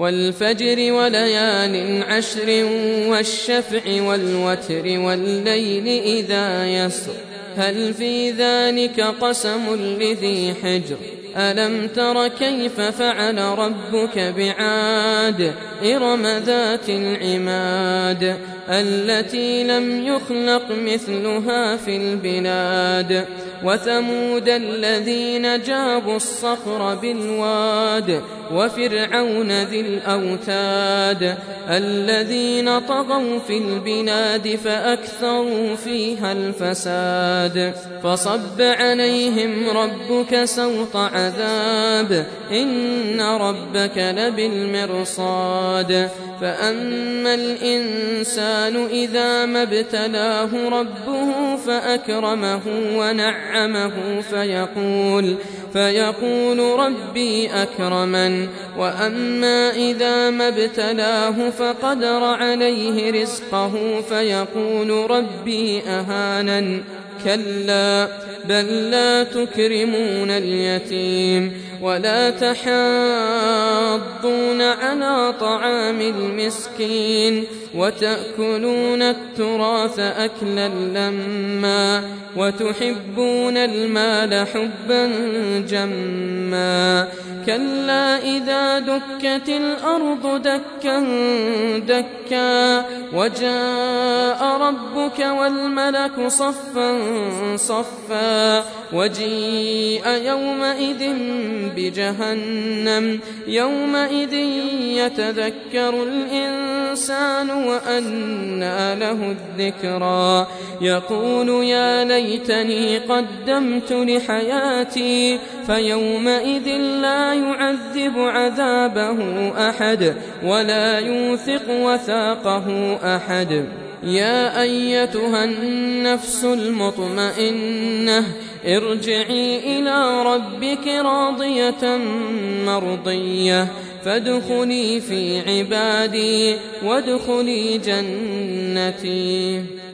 والفجر وليال عشر والشفع والوتر والليل إذا يسر هل في ذلك قسم لذي حجر ألم تر كيف فعل ربك بعاد إرم ذات العماد التي لم يخلق مثلها في البلاد وثمود الذين جابوا الصخر بالواد وفرعون ذي الأوتاد الذين طغوا في البلاد فأكثروا فيها الفساد فصب عليهم ربك سوط عذاب إن ربك لبالمرصاد فأما الإنسان إذا ما ابتلاه ربه فأكرمه ونعمه فيقول ربي أكرمن وأما إذا ما ابتلاه فقدر عليه رزقه فيقول ربي أهانن كلا بل لا تكرمون اليتيم ولا تحاضون على طعام المسكين وتأكلون التراث أكلا لما وتحبون المال حبا جما كلا إذا دكت الأرض دكا دكا وجاء ربك والملك صفا صفا وجيء يومئذ بجهنم يومئذ يتذكر الإنسان وأنى له الذكرى يقول يا ليتني قدمت لحياتي فيومئذ لا يعذب عذابه أحد ولا يوثق وثاقه أحد يا أيتها النفس المطمئنة ارجعي إلى ربك راضية مرضية فادخلي في عبادي وادخلي جنتي.